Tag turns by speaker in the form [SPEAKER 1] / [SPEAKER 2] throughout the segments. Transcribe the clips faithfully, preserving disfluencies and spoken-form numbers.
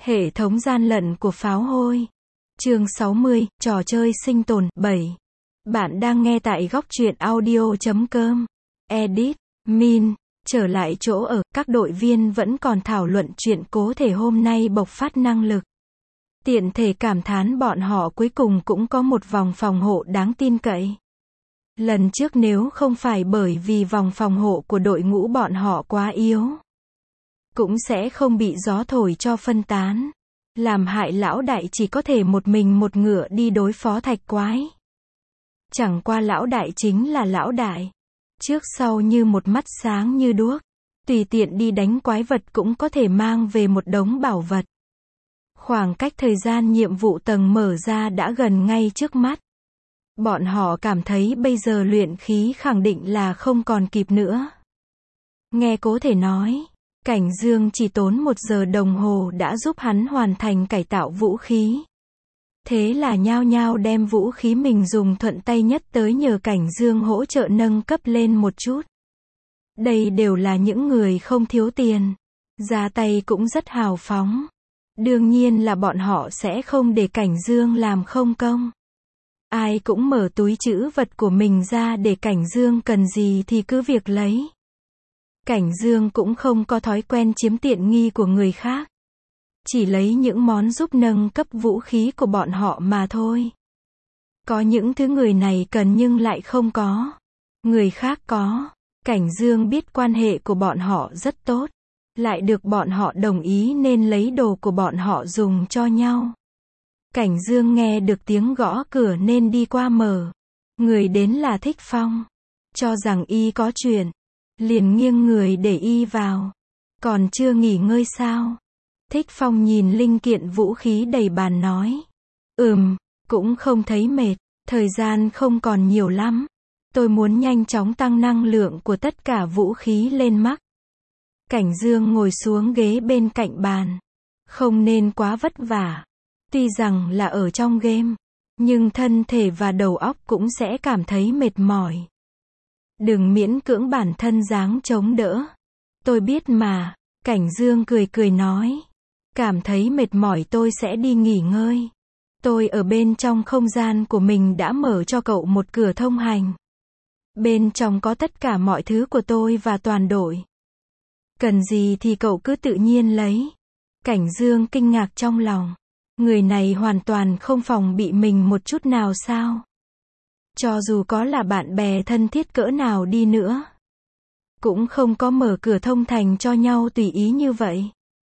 [SPEAKER 1] Hệ thống gian lận của pháo hôi. Chương sáu mươi, trò chơi sinh tồn. bảy. Bạn đang nghe tại góc truyện audio chấm com. Edit, Min. Trở lại chỗ ở, các đội viên vẫn còn thảo luận chuyện cố thể hôm nay bộc phát năng lực. Tiện thể cảm thán bọn họ cuối cùng cũng có một vòng phòng hộ đáng tin cậy. Lần trước nếu không phải bởi vì vòng phòng hộ của đội ngũ bọn họ quá yếu, cũng sẽ không bị gió thổi cho phân tán, làm hại lão đại chỉ có thể một mình một ngựa đi đối phó thạch quái. Chẳng qua lão đại chính là lão đại, trước sau như một mắt sáng như đuốc, tùy tiện đi đánh quái vật cũng có thể mang về một đống bảo vật. Khoảng cách thời gian nhiệm vụ tầng mở ra đã gần ngay trước mắt. Bọn họ cảm thấy bây giờ luyện khí khẳng định là không còn kịp nữa. Nghe cố thể nói, Cảnh Dương chỉ tốn một giờ đồng hồ đã giúp hắn hoàn thành cải tạo vũ khí. Thế là nhao nhao đem vũ khí mình dùng thuận tay nhất tới nhờ Cảnh Dương hỗ trợ nâng cấp lên một chút. Đây đều là những người không thiếu tiền, ra tay cũng rất hào phóng. Đương nhiên là bọn họ sẽ không để Cảnh Dương làm không công. Ai cũng mở túi trữ vật của mình ra để Cảnh Dương cần gì thì cứ việc lấy. Cảnh Dương cũng không có thói quen chiếm tiện nghi của người khác. Chỉ lấy những món giúp nâng cấp vũ khí của bọn họ mà thôi. Có những thứ người này cần nhưng lại không có. Người khác có. Cảnh Dương biết quan hệ của bọn họ rất tốt. Lại được bọn họ đồng ý nên lấy đồ của bọn họ dùng cho nhau. Cảnh Dương nghe được tiếng gõ cửa nên đi qua mở. Người đến là Thích Phong. Cho rằng y có chuyện, liền nghiêng người để y vào. Còn chưa nghỉ ngơi sao? Thích Phong nhìn linh kiện vũ khí đầy bàn nói. Ừm, cũng không thấy mệt, thời gian không còn nhiều lắm. Tôi muốn nhanh chóng tăng năng lượng của tất cả vũ khí lên max. Cảnh Dương ngồi xuống ghế bên cạnh bàn. Không nên quá vất vả. Tuy rằng là ở trong game, nhưng thân thể và đầu óc cũng sẽ cảm thấy mệt mỏi. Đừng miễn cưỡng bản thân dáng chống đỡ. Tôi biết mà, Cảnh Dương cười cười nói. Cảm thấy mệt mỏi tôi sẽ đi nghỉ ngơi. Tôi ở bên trong không gian của mình đã mở cho cậu một cửa thông hành. Bên trong có tất cả mọi thứ của tôi và toàn đội. Cần gì thì cậu cứ tự nhiên lấy. Cảnh Dương kinh ngạc trong lòng. Người này hoàn toàn không phòng bị mình một chút nào sao? Cho dù có là bạn bè thân thiết cỡ nào đi nữa, cũng không có mở cửa thông thành cho nhau tùy ý như vậy.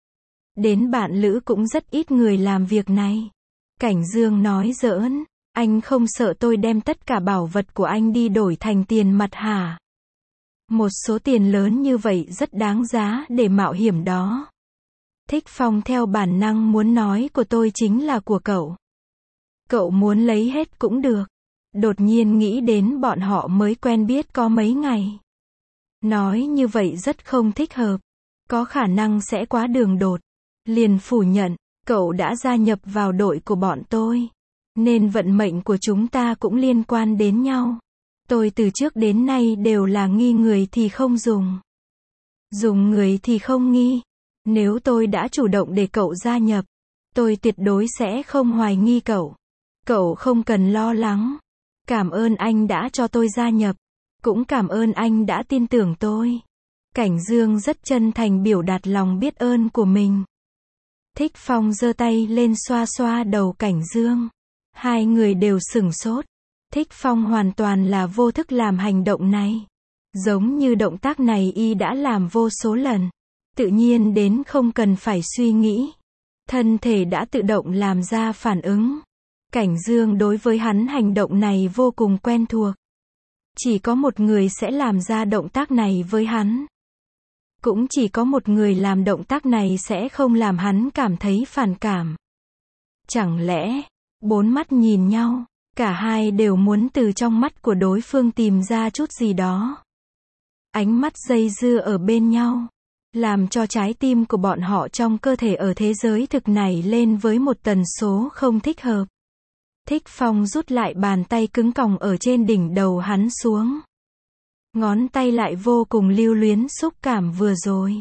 [SPEAKER 1] Đến bạn lữ cũng rất ít người làm việc này. Cảnh Dương nói giỡn, anh không sợ tôi đem tất cả bảo vật của anh đi đổi thành tiền mặt hả? Một số tiền lớn như vậy rất đáng giá để mạo hiểm đó. Thích Phong theo bản năng muốn nói của tôi chính là của cậu. Cậu muốn lấy hết cũng được. Đột nhiên nghĩ đến bọn họ mới quen biết có mấy ngày. Nói như vậy rất không thích hợp. Có khả năng sẽ quá đường đột. Liền phủ nhận, cậu đã gia nhập vào đội của bọn tôi. Nên vận mệnh của chúng ta cũng liên quan đến nhau. Tôi từ trước đến nay đều là nghi người thì không dùng. Dùng người thì không nghi. Nếu tôi đã chủ động để cậu gia nhập, tôi tuyệt đối sẽ không hoài nghi cậu. Cậu không cần lo lắng. Cảm ơn anh đã cho tôi gia nhập. Cũng cảm ơn anh đã tin tưởng tôi. Cảnh Dương rất chân thành biểu đạt lòng biết ơn của mình. Thích Phong giơ tay lên xoa xoa đầu Cảnh Dương. Hai người đều sửng sốt. Thích Phong hoàn toàn là vô thức làm hành động này. Giống như động tác này y đã làm vô số lần. Tự nhiên đến không cần phải suy nghĩ. Thân thể đã tự động làm ra phản ứng. Cảnh Dương đối với hắn hành động này vô cùng quen thuộc. Chỉ có một người sẽ làm ra động tác này với hắn. Cũng chỉ có một người làm động tác này sẽ không làm hắn cảm thấy phản cảm. Chẳng lẽ, bốn mắt nhìn nhau, cả hai đều muốn từ trong mắt của đối phương tìm ra chút gì đó. Ánh mắt dây dưa ở bên nhau, làm cho trái tim của bọn họ trong cơ thể ở thế giới thực này lên với một tần số không thích hợp. Thích Phong rút lại bàn tay cứng còng ở trên đỉnh đầu hắn xuống. Ngón tay lại vô cùng lưu luyến xúc cảm vừa rồi.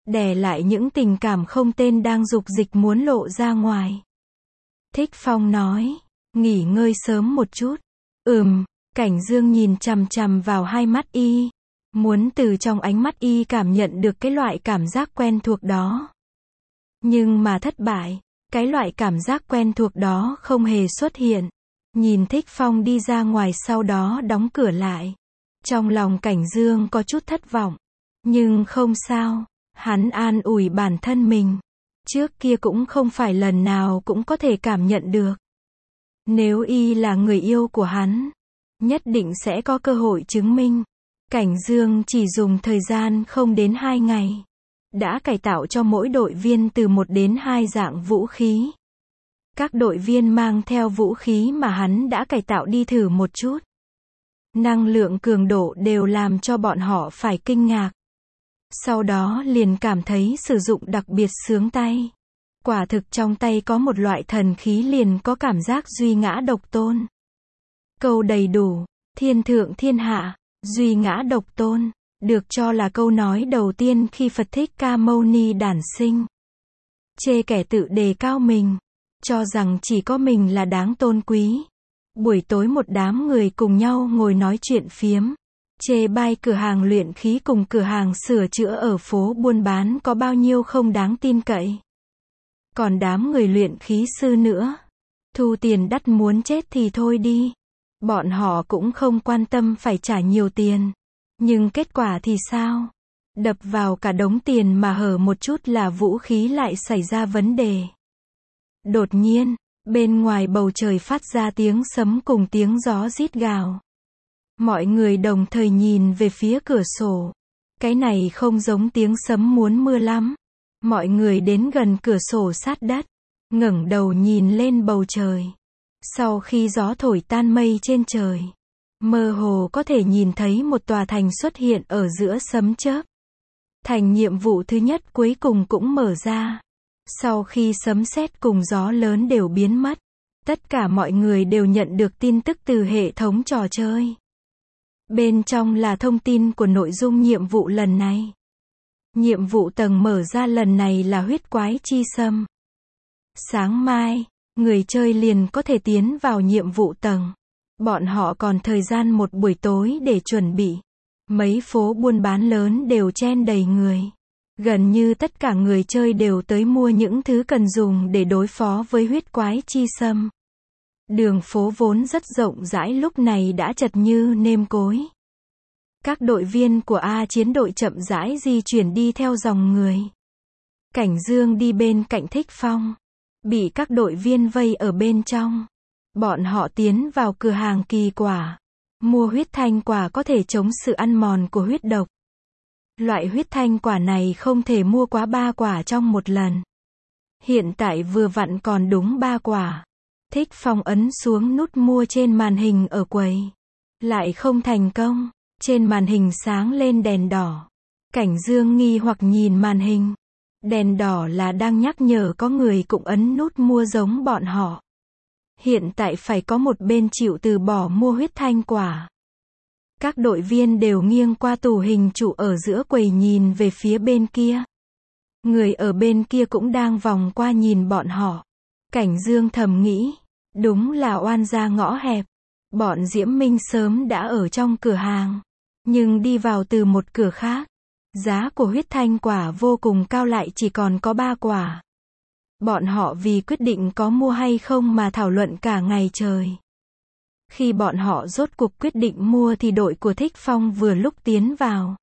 [SPEAKER 1] đè lại những tình cảm không tên đang dục dịch muốn lộ ra ngoài. Thích Phong nói, nghỉ ngơi sớm một chút. Ừm, Cảnh Dương nhìn chằm chằm vào hai mắt y, muốn từ trong ánh mắt y cảm nhận được cái loại cảm giác quen thuộc đó. Nhưng mà thất bại, cái loại cảm giác quen thuộc đó không hề xuất hiện. Nhìn Thích Phong đi ra ngoài sau đó đóng cửa lại. Trong lòng Cảnh Dương có chút thất vọng. Nhưng không sao, hắn an ủi bản thân mình. Trước kia cũng không phải lần nào cũng có thể cảm nhận được. Nếu y là người yêu của hắn, nhất định sẽ có cơ hội chứng minh. Cảnh Dương chỉ dùng thời gian không đến hai ngày, đã cải tạo cho mỗi đội viên từ một đến hai dạng vũ khí. Các đội viên mang theo vũ khí mà hắn đã cải tạo đi thử một chút. Năng lượng cường độ đều làm cho bọn họ phải kinh ngạc. Sau đó liền cảm thấy sử dụng đặc biệt sướng tay. Quả thực trong tay có một loại thần khí liền có cảm giác duy ngã độc tôn. Câu đầy đủ, thiên thượng thiên hạ, duy ngã độc tôn, được cho là câu nói đầu tiên khi Phật Thích Ca Mâu Ni đản sinh. Chê kẻ tự đề cao mình, cho rằng chỉ có mình là đáng tôn quý. Buổi tối một đám người cùng nhau ngồi nói chuyện phiếm, chê bai cửa hàng luyện khí cùng cửa hàng sửa chữa ở phố buôn bán có bao nhiêu không đáng tin cậy. Còn đám người luyện khí sư nữa, thu tiền đắt muốn chết thì thôi đi. Bọn họ cũng không quan tâm phải trả nhiều tiền. Nhưng kết quả thì sao? Đập vào cả đống tiền mà hở một chút là vũ khí lại xảy ra vấn đề. Đột nhiên, bên ngoài bầu trời phát ra tiếng sấm cùng tiếng gió rít gào. Mọi người đồng thời nhìn về phía cửa sổ. Cái này không giống tiếng sấm muốn mưa lắm. Mọi người đến gần cửa sổ sát đất, ngẩng đầu nhìn lên bầu trời. Sau khi gió thổi tan mây trên trời, mơ hồ có thể nhìn thấy một tòa thành xuất hiện ở giữa sấm chớp. Thành nhiệm vụ thứ nhất cuối cùng cũng mở ra. Sau khi sấm sét cùng gió lớn đều biến mất, tất cả mọi người đều nhận được tin tức từ hệ thống trò chơi. Bên trong là thông tin của nội dung nhiệm vụ lần này. Nhiệm vụ tầng mở ra lần này là huyết quái chi xâm. Sáng mai, người chơi liền có thể tiến vào nhiệm vụ tầng. Bọn họ còn thời gian một buổi tối để chuẩn bị. Mấy phố buôn bán lớn đều chen đầy người. Gần như tất cả người chơi đều tới mua những thứ cần dùng để đối phó với huyết quái chi xâm. Đường phố vốn rất rộng rãi lúc này đã chật như nêm cối. Các đội viên của A chiến đội chậm rãi di chuyển đi theo dòng người. Cảnh Dương đi bên cạnh Thích Phong, bị các đội viên vây ở bên trong. Bọn họ tiến vào cửa hàng kỳ quả, mua huyết thanh quả có thể chống sự ăn mòn của huyết độc. Loại huyết thanh quả này không thể mua quá ba quả trong một lần. Hiện tại vừa vặn còn đúng ba quả. Thích Phong ấn xuống nút mua trên màn hình ở quầy. Lại không thành công. Trên màn hình sáng lên đèn đỏ. Cảnh Dương nghi hoặc nhìn màn hình. Đèn đỏ là đang nhắc nhở có người cũng ấn nút mua giống bọn họ. Hiện tại phải có một bên chịu từ bỏ mua huyết thanh quả. Các đội viên đều nghiêng qua tủ hình trụ ở giữa quầy nhìn về phía bên kia. Người ở bên kia cũng đang vòng qua nhìn bọn họ. Cảnh Dương thầm nghĩ, đúng là oan gia ngõ hẹp. Bọn Diễm Minh sớm đã ở trong cửa hàng, nhưng đi vào từ một cửa khác. Giá của huyết thanh quả vô cùng cao lại chỉ còn có ba quả. Bọn họ vì quyết định có mua hay không mà thảo luận cả ngày trời. Khi bọn họ rốt cuộc quyết định mua thì đội của Thích Phong vừa lúc tiến vào.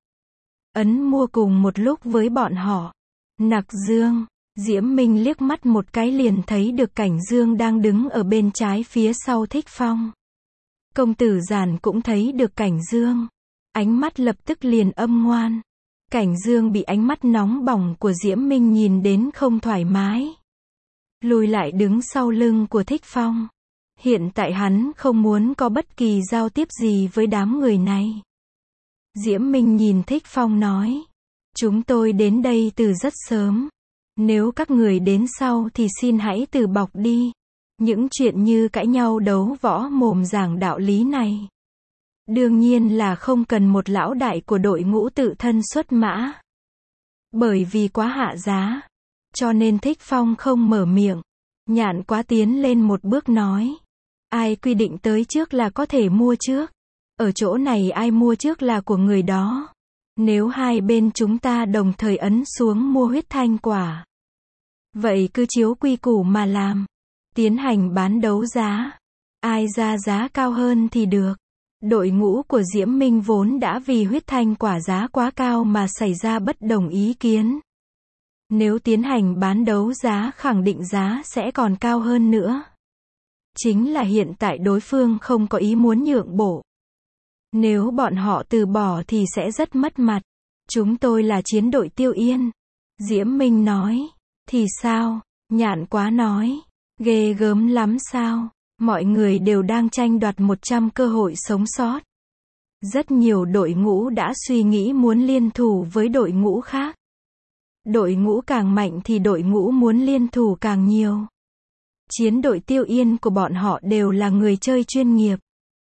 [SPEAKER 1] Ấn mua cùng một lúc với bọn họ. Nặc Dương, Diễm Minh liếc mắt một cái liền thấy được Cảnh Dương đang đứng ở bên trái phía sau Thích Phong. Công tử Giản cũng thấy được Cảnh Dương. Ánh mắt lập tức liền âm ngoan. Cảnh Dương bị ánh mắt nóng bỏng của Diễm Minh nhìn đến không thoải mái. Lùi lại đứng sau lưng của Thích Phong. Hiện tại hắn không muốn có bất kỳ giao tiếp gì với đám người này. Diễm Minh nhìn Thích Phong nói. Chúng tôi đến đây từ rất sớm. Nếu các người đến sau thì xin hãy từ bọc đi. Những chuyện như cãi nhau đấu võ mồm giảng đạo lý này. Đương nhiên là không cần một lão đại của đội ngũ tự thân xuất mã. Bởi vì quá hạ giá. Cho nên Thích Phong không mở miệng. Nhạn Quá tiến lên một bước nói. Ai quy định tới trước là có thể mua trước. Ở chỗ này ai mua trước là của người đó. Nếu hai bên chúng ta đồng thời ấn xuống mua huyết thanh quả. Vậy cứ chiếu quy củ mà làm. Tiến hành bán đấu giá. Ai ra giá cao hơn thì được. Đội ngũ của Diễm Minh vốn đã vì huyết thanh quả giá quá cao mà xảy ra bất đồng ý kiến. Nếu tiến hành bán đấu giá khẳng định giá sẽ còn cao hơn nữa. Chính là hiện tại đối phương không có ý muốn nhượng bộ. Nếu bọn họ từ bỏ thì sẽ rất mất mặt. Chúng tôi là chiến đội Tiêu Yên. Diễm Minh nói. Thì sao? Nhạn Quá nói. Ghê gớm lắm sao? Mọi người đều đang tranh đoạt một trăm cơ hội sống sót. Rất nhiều đội ngũ đã suy nghĩ muốn liên thủ với đội ngũ khác. Đội ngũ càng mạnh thì đội ngũ muốn liên thủ càng nhiều. Chiến đội Tiêu Yên của bọn họ đều là người chơi chuyên nghiệp.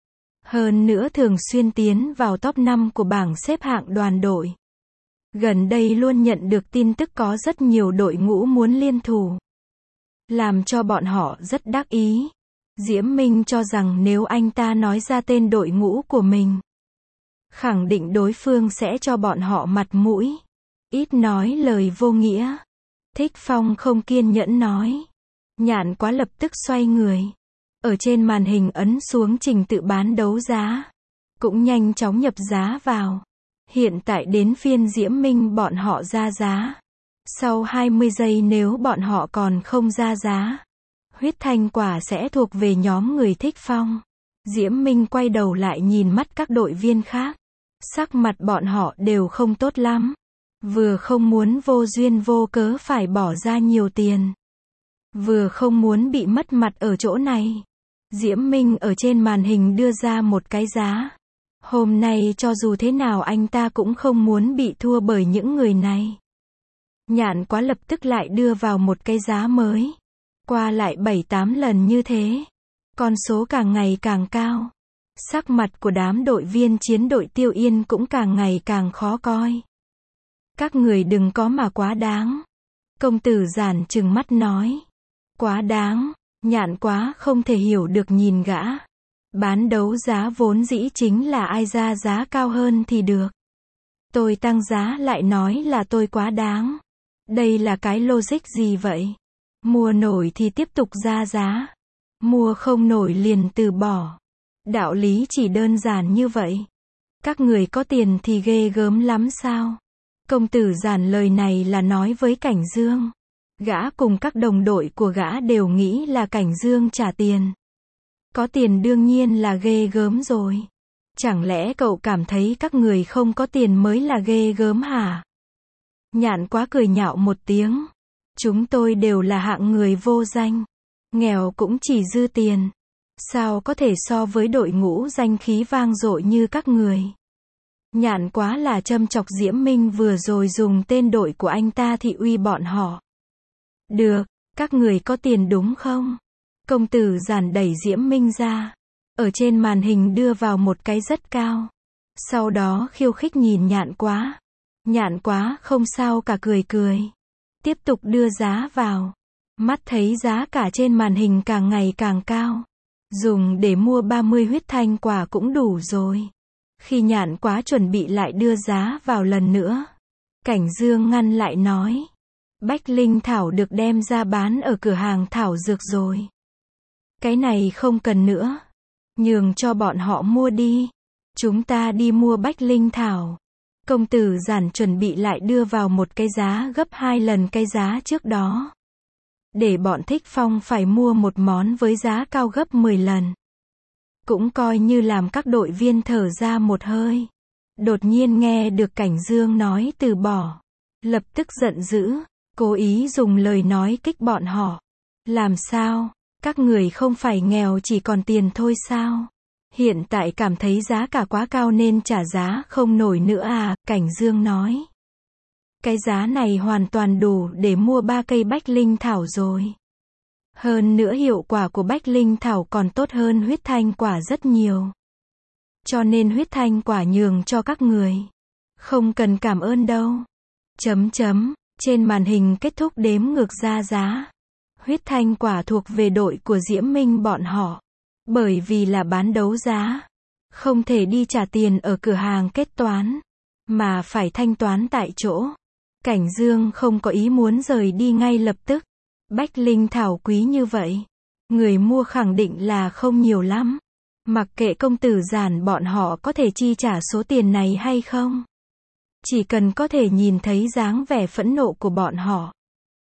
[SPEAKER 1] Hơn nữa thường xuyên tiến vào top năm của bảng xếp hạng đoàn đội. Gần đây luôn nhận được tin tức có rất nhiều đội ngũ muốn liên thủ. Làm cho bọn họ rất đắc ý. Diễm Minh cho rằng nếu anh ta nói ra tên đội ngũ của mình, khẳng định đối phương sẽ cho bọn họ mặt mũi. Ít nói lời vô nghĩa. Thích Phong không kiên nhẫn nói. Nhạn Quá lập tức xoay người. Ở trên màn hình ấn xuống trình tự bán đấu giá. Cũng nhanh chóng nhập giá vào. Hiện tại đến phiên Diễm Minh bọn họ ra giá. Sau hai mươi giây nếu bọn họ còn không ra giá, huyết thanh quả sẽ thuộc về nhóm người Thích Phong. Diễm Minh quay đầu lại nhìn mắt các đội viên khác. Sắc mặt bọn họ đều không tốt lắm. Vừa không muốn vô duyên vô cớ phải bỏ ra nhiều tiền. Vừa không muốn bị mất mặt ở chỗ này. Diễm Minh ở trên màn hình đưa ra một cái giá. Hôm nay cho dù thế nào anh ta cũng không muốn bị thua bởi những người này. Nhạn Quá lập tức lại đưa vào một cái giá mới. Qua lại bảy tám lần như thế. Con số càng ngày càng cao. Sắc mặt của đám đội viên chiến đội Tiêu Yên cũng càng ngày càng khó coi. Các người đừng có mà quá đáng. Công tử Giản trừng mắt nói. Quá đáng. Nhạn Quá không thể hiểu được nhìn gã. Bán đấu giá vốn dĩ chính là ai ra giá cao hơn thì được. Tôi tăng giá lại nói là tôi quá đáng. Đây là cái logic gì vậy? Mua nổi thì tiếp tục ra giá. Mua không nổi liền từ bỏ. Đạo lý chỉ đơn giản như vậy. Các người có tiền thì ghê gớm lắm sao? Công tử Giản lời này là nói với Cảnh Dương. Gã cùng các đồng đội của gã đều nghĩ là Cảnh Dương trả tiền. Có tiền đương nhiên là ghê gớm rồi. Chẳng lẽ cậu cảm thấy các người không có tiền mới là ghê gớm hả? Nhạn Quá cười nhạo một tiếng. Chúng tôi đều là hạng người vô danh. Nghèo cũng chỉ dư tiền. Sao có thể so với đội ngũ danh khí vang dội như các người? Nhạn Quá là châm chọc Diễm Minh vừa rồi dùng tên đội của anh ta thị uy bọn họ. Được, các người có tiền đúng không? Công tử Giản đẩy Diễm Minh ra. Ở trên màn hình đưa vào một cái rất cao. Sau đó khiêu khích nhìn Nhạn Quá. Nhạn Quá không sao cả cười cười. Tiếp tục đưa giá vào. Mắt thấy giá cả trên màn hình càng ngày càng cao. Dùng để mua ba mươi huyết thanh quả cũng đủ rồi. Khi Nhạn Quá chuẩn bị lại đưa giá vào lần nữa, Cảnh Dương ngăn lại nói. Bách Linh Thảo được đem ra bán ở cửa hàng thảo dược rồi. Cái này không cần nữa. Nhường cho bọn họ mua đi. Chúng ta đi mua Bách Linh Thảo. Công tử Giản chuẩn bị lại đưa vào một cái giá gấp hai lần cái giá trước đó. Để bọn Thích Phong phải mua một món với giá cao gấp mười lần. Cũng coi như làm các đội viên thở ra một hơi. Đột nhiên nghe được Cảnh Dương nói từ bỏ. Lập tức giận dữ. Cố ý dùng lời nói kích bọn họ. Làm sao? Các người không phải nghèo chỉ còn tiền thôi sao? Hiện tại cảm thấy giá cả quá cao nên trả giá không nổi nữa à? Cảnh Dương nói. Cái giá này hoàn toàn đủ để mua ba cây Bách Linh Thảo rồi. Hơn nữa hiệu quả của Bách Linh Thảo còn tốt hơn huyết thanh quả rất nhiều. Cho nên huyết thanh quả nhường cho các người. Không cần cảm ơn đâu. Chấm chấm, trên màn hình kết thúc đếm ngược ra giá. Huyết thanh quả thuộc về đội của Diễm Minh bọn họ. Bởi vì là bán đấu giá, không thể đi trả tiền ở cửa hàng kết toán, mà phải thanh toán tại chỗ. Cảnh Dương không có ý muốn rời đi ngay lập tức. Bách linh thảo quý như vậy, người mua khẳng định là không nhiều lắm. Mặc kệ công tử Giản bọn họ có thể chi trả số tiền này hay không, chỉ cần có thể nhìn thấy dáng vẻ phẫn nộ của bọn họ,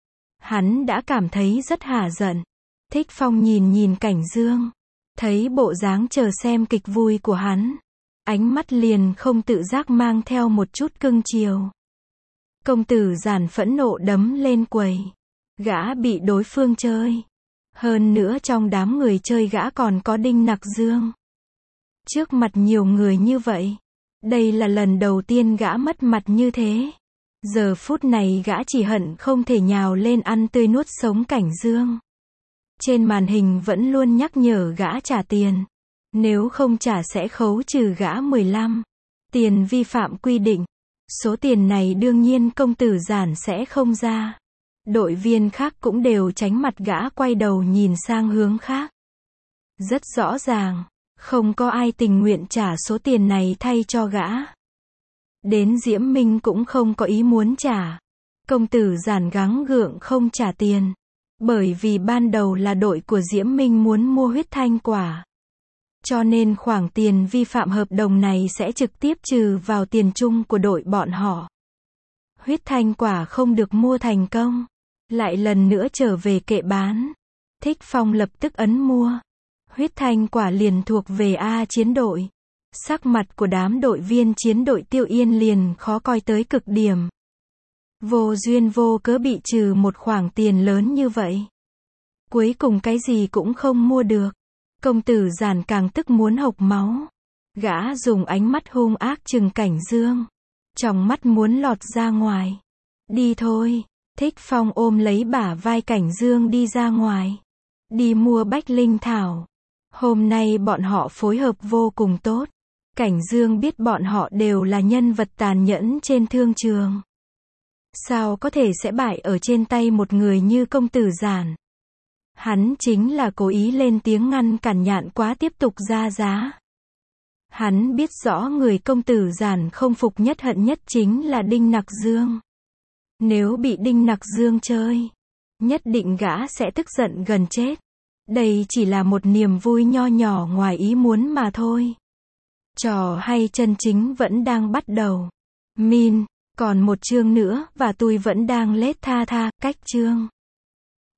[SPEAKER 1] hắn đã cảm thấy rất hả giận. Thích Phong nhìn nhìn Cảnh Dương, thấy bộ dáng chờ xem kịch vui của hắn, ánh mắt liền không tự giác mang theo một chút cưng chiều. Công tử Giản phẫn nộ đấm lên quầy. Gã bị đối phương chơi. Hơn nữa trong đám người chơi gã còn có Đinh Nặc Dương. Trước mặt nhiều người như vậy, đây là lần đầu tiên gã mất mặt như thế. Giờ phút này gã chỉ hận không thể nhào lên ăn tươi nuốt sống Cảnh Dương. Trên màn hình vẫn luôn nhắc nhở gã trả tiền. Nếu không trả sẽ khấu trừ gã mười lăm. Tiền vi phạm quy định. Số tiền này đương nhiên công tử Giản sẽ không ra. Đội viên khác cũng đều tránh mặt gã, quay đầu nhìn sang hướng khác. Rất rõ ràng, không có ai tình nguyện trả số tiền này thay cho gã. Đến Diễm Minh cũng không có ý muốn trả. Công tử Giản gắng gượng không trả tiền. Bởi vì ban đầu là đội của Diễm Minh muốn mua huyết thanh quả. Cho nên khoản tiền vi phạm hợp đồng này sẽ trực tiếp trừ vào tiền chung của đội bọn họ. Huyết thanh quả không được mua thành công, lại lần nữa trở về kệ bán. Thích Phong lập tức ấn mua. Huyết thanh quả liền thuộc về A chiến đội. Sắc mặt của đám đội viên chiến đội Tiêu Yên liền khó coi tới cực điểm. Vô duyên vô cớ bị trừ một khoản tiền lớn như vậy. Cuối cùng cái gì cũng không mua được. Công tử Giản càng tức muốn hộc máu. Gã dùng ánh mắt hung ác trừng Cảnh Dương. Trong mắt muốn lọt ra ngoài. Đi thôi. Thích Phong ôm lấy bả vai Cảnh Dương đi ra ngoài. Đi mua bách linh thảo. Hôm nay bọn họ phối hợp vô cùng tốt. Cảnh Dương biết bọn họ đều là nhân vật tàn nhẫn trên thương trường. Sao có thể sẽ bại ở trên tay một người như công tử Giản. Hắn chính là cố ý lên tiếng ngăn cản Nhạn Quá tiếp tục ra giá. Hắn biết rõ người công tử Giản không phục nhất hận nhất chính là Đinh Nặc Dương. Nếu bị Đinh Nặc Dương chơi, nhất định gã sẽ tức giận gần chết. Đây chỉ là một niềm vui nho nhỏ ngoài ý muốn mà thôi. Trò hay chân chính vẫn đang bắt đầu. Min, còn một chương nữa và tôi vẫn đang lết tha tha, cách chương.